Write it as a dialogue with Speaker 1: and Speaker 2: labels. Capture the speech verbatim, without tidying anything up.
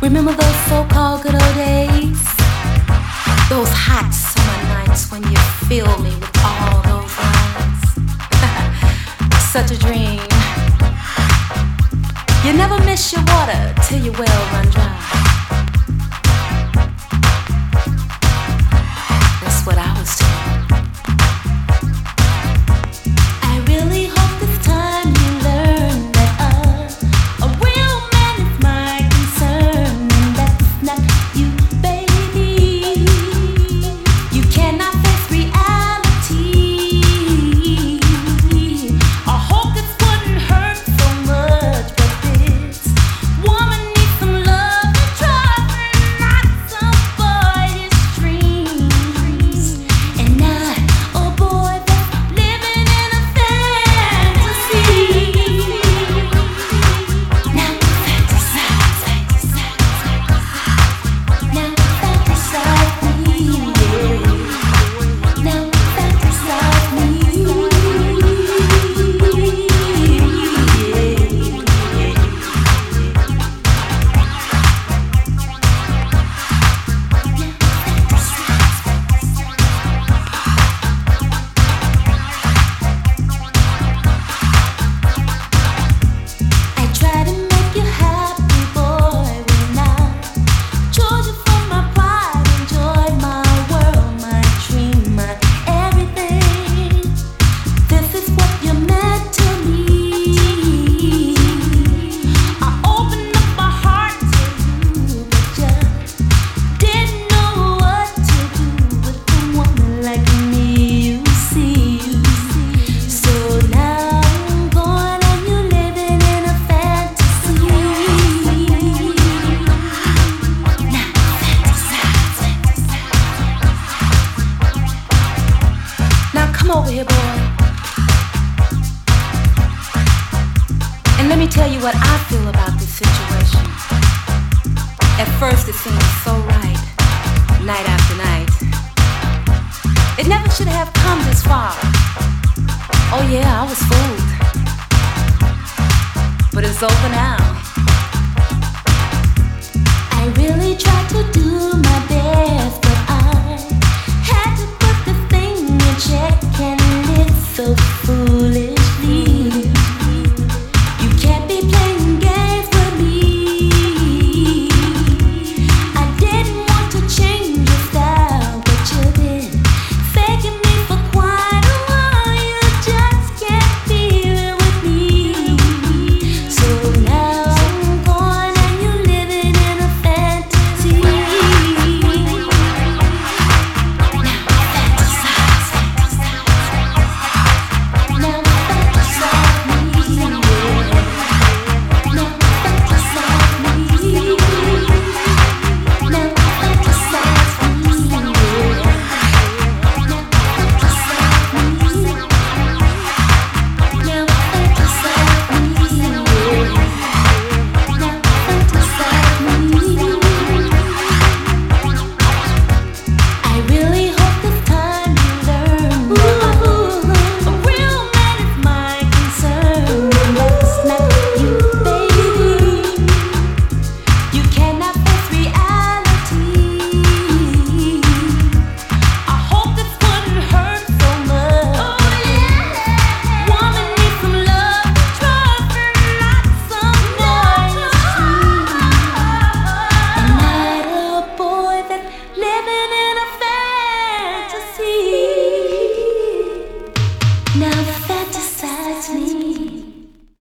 Speaker 1: Remember those so-called good old days? Those hot summer nights when you fill me with all those lines. Such a dream. You never miss your water till your well run dry. That's what I was told. I really hope this time you learn that uh, a real man is my concern, and that's not you, baby. You cannot face reality. I hope this wouldn't hurt so much, but this woman needs some love to drive her nuts, some boyish dreams. And I, oh boy, that's living in a fantasy. Now fantasize, now fantasize me, yeah. Now fantasize me, I try to make you happy, boy, when I chose you for my pride and joy, my world, my dream, my everything. This is what you meant to me. I opened up my heart to you, but just didn't know what to do with a woman like me. You see, so now I'm going on you living in a fantasy. Now fantasize. Now come over here, boy, and let me tell you what I feel about this situation. At first it seemed so right, night after night. It never should have come this far. Oh yeah, I was fooled, but it's over now.